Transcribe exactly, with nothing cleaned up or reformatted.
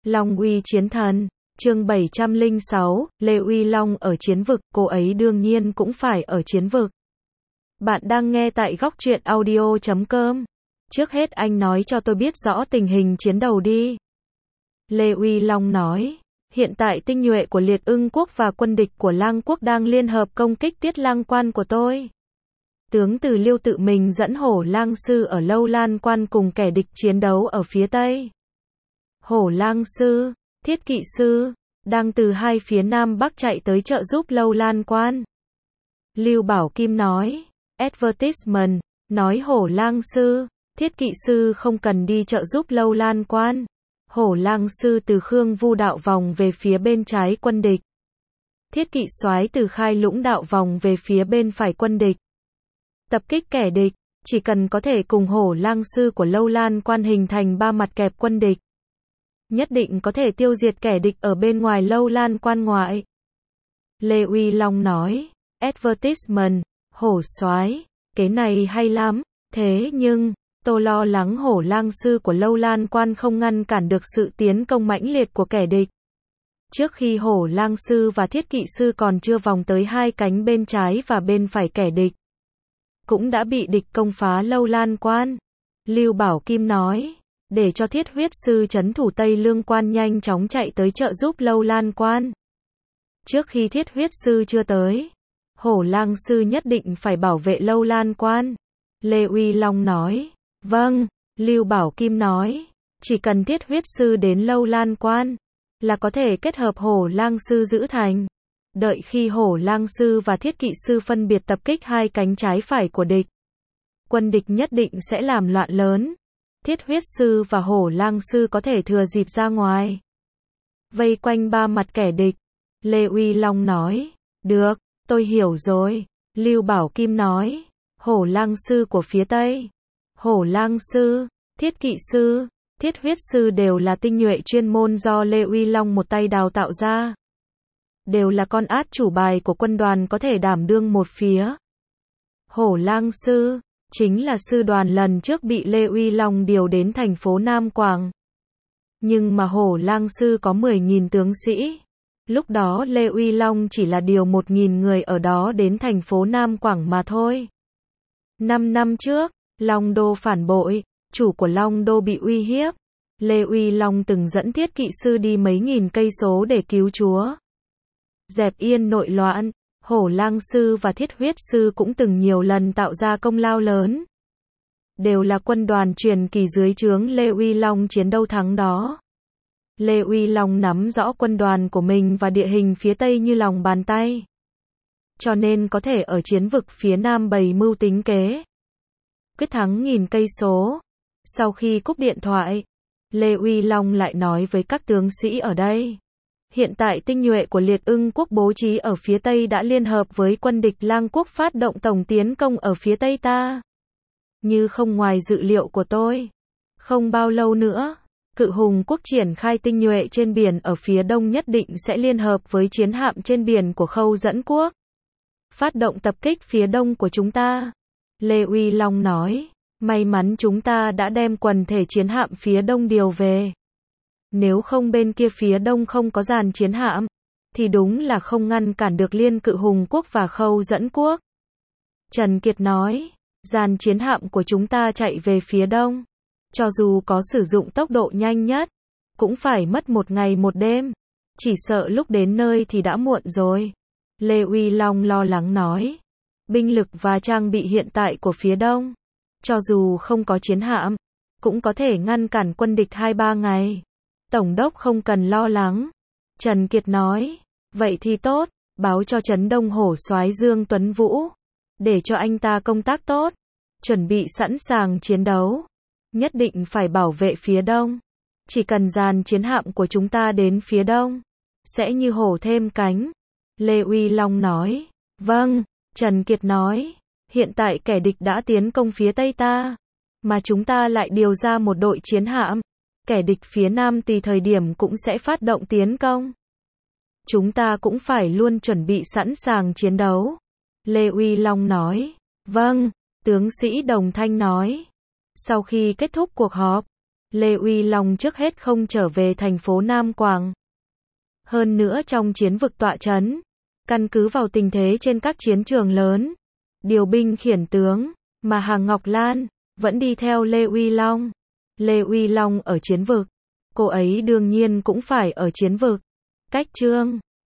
Long uy chiến thần, chương bảy trăm lẻ sáu, Lê Uy Long ở chiến vực, cô ấy đương nhiên cũng phải ở chiến vực. Bạn đang nghe tại góc truyện audio chấm com. Trước hết anh nói cho tôi biết rõ tình hình chiến đấu đi. Lê Uy Long nói, hiện tại tinh nhuệ của Liệt Ưng Quốc và quân địch của Lang Quốc đang liên hợp công kích Tiết Lang Quan của tôi. Tướng Từ Liêu tự mình dẫn Hổ Lang Sư ở Lâu Lan Quan cùng kẻ địch chiến đấu ở phía Tây. Hổ Lang Sư, Thiết Kỵ Sư, đang từ hai phía Nam Bắc chạy tới trợ giúp Lâu Lan Quan. Lưu Bảo Kim nói, advertisement, nói Hổ Lang Sư, Thiết Kỵ Sư không cần đi trợ giúp Lâu Lan Quan. Hổ Lang Sư từ Khương Vu đạo vòng về phía bên trái quân địch. Thiết Kỵ Soái từ Khai Lũng đạo vòng về phía bên phải quân địch. Tập kích kẻ địch, chỉ cần có thể cùng Hổ Lang Sư của Lâu Lan Quan hình thành ba mặt kẹp quân địch. Nhất định có thể tiêu diệt kẻ địch ở bên ngoài Lâu Lan Quan ngoại. Lê Uy Long nói, advertisement, Hổ Soái, cái này hay lắm, thế nhưng, tôi lo lắng Hổ Lang Sư của Lâu Lan Quan không ngăn cản được sự tiến công mãnh liệt của kẻ địch. Trước khi Hổ Lang Sư và Thiết Kỵ Sư còn chưa vòng tới hai cánh bên trái và bên phải kẻ địch, cũng đã bị địch công phá Lâu Lan Quan. Lưu Bảo Kim nói, để cho Thiết Huyết Sư trấn thủ Tây Lương Quan nhanh chóng chạy tới trợ giúp Lâu Lan Quan. Trước khi Thiết Huyết Sư chưa tới, Hổ Lang Sư nhất định phải bảo vệ Lâu Lan Quan. Lê Uy Long nói, vâng. Lưu Bảo Kim nói, chỉ cần Thiết Huyết Sư đến Lâu Lan Quan, là có thể kết hợp Hổ Lang Sư giữ thành. Đợi khi Hổ Lang Sư và Thiết Kỵ Sư phân biệt tập kích hai cánh trái phải của địch, quân địch nhất định sẽ làm loạn lớn. Thiết Huyết Sư và Hổ Lang Sư có thể thừa dịp ra ngoài, vây quanh ba mặt kẻ địch. Lê Uy Long nói, được, tôi hiểu rồi. Lưu Bảo Kim nói, Hổ Lang Sư của phía Tây, Hổ Lang Sư, Thiết Kỵ Sư, Thiết Huyết Sư đều là tinh nhuệ chuyên môn do Lê Uy Long một tay đào tạo ra. Đều là con át chủ bài của quân đoàn có thể đảm đương một phía. Hổ Lang Sư chính là sư đoàn lần trước bị Lê Uy Long điều đến thành phố Nam Quảng. Nhưng mà Hổ Lang Sư có mười nghìn tướng sĩ. Lúc đó Lê Uy Long chỉ là điều một nghìn người ở đó đến thành phố Nam Quảng mà thôi. Năm năm trước, Long Đô phản bội, chủ của Long Đô bị uy hiếp. Lê Uy Long từng dẫn Thiết Kỵ Sư đi mấy nghìn cây số để cứu chúa. Dẹp yên nội loạn. Hổ Lang Sư và Thiết Huyết Sư cũng từng nhiều lần tạo ra công lao lớn. Đều là quân đoàn truyền kỳ dưới trướng Lê Uy Long chiến đấu thắng đó. Lê Uy Long nắm rõ quân đoàn của mình và địa hình phía Tây như lòng bàn tay. Cho nên có thể ở chiến vực phía Nam bày mưu tính kế. Quyết thắng nghìn cây số. Sau khi cúp điện thoại, Lê Uy Long lại nói với các tướng sĩ ở đây. Hiện tại tinh nhuệ của Liệt Ưng Quốc bố trí ở phía Tây đã liên hợp với quân địch Lang Quốc phát động tổng tiến công ở phía Tây ta. Như không ngoài dự liệu của tôi. Không bao lâu nữa, Cự Hùng Quốc triển khai tinh nhuệ trên biển ở phía Đông nhất định sẽ liên hợp với chiến hạm trên biển của Khâu Dẫn Quốc. Phát động tập kích phía Đông của chúng ta. Lê Uy Long nói, may mắn chúng ta đã đem quần thể chiến hạm phía Đông điều về. Nếu không bên kia phía Đông không có dàn chiến hạm, thì đúng là không ngăn cản được Liên Cự Hùng Quốc và Khâu Dẫn Quốc. Trần Kiệt nói, dàn chiến hạm của chúng ta chạy về phía Đông. Cho dù có sử dụng tốc độ nhanh nhất, cũng phải mất một ngày một đêm. Chỉ sợ lúc đến nơi thì đã muộn rồi. Lê Uy Long lo lắng nói, binh lực và trang bị hiện tại của phía Đông, cho dù không có chiến hạm, cũng có thể ngăn cản quân địch hai ba ngày. Tổng đốc không cần lo lắng. Trần Kiệt nói, vậy thì tốt, báo cho Trấn Đông Hổ Soái Dương Tuấn Vũ, để cho anh ta công tác tốt, chuẩn bị sẵn sàng chiến đấu. Nhất định phải bảo vệ phía Đông. Chỉ cần dàn chiến hạm của chúng ta đến phía Đông, sẽ như hổ thêm cánh. Lê Uy Long nói, vâng. Trần Kiệt nói, hiện tại kẻ địch đã tiến công phía Tây ta, mà chúng ta lại điều ra một đội chiến hạm. Kẻ địch phía Nam tùy thời điểm cũng sẽ phát động tiến công. Chúng ta cũng phải luôn chuẩn bị sẵn sàng chiến đấu. Lê Uy Long nói, vâng. Tướng sĩ đồng thanh nói. Sau khi kết thúc cuộc họp, Lê Uy Long trước hết không trở về thành phố Nam Quảng. Hơn nữa trong chiến vực tọa trấn, căn cứ vào tình thế trên các chiến trường lớn, điều binh khiển tướng, mà Hàng Ngọc Lan vẫn đi theo Lê Uy Long. Lê Uy Long ở chiến vực, cô ấy đương nhiên cũng phải ở chiến vực. Cách chương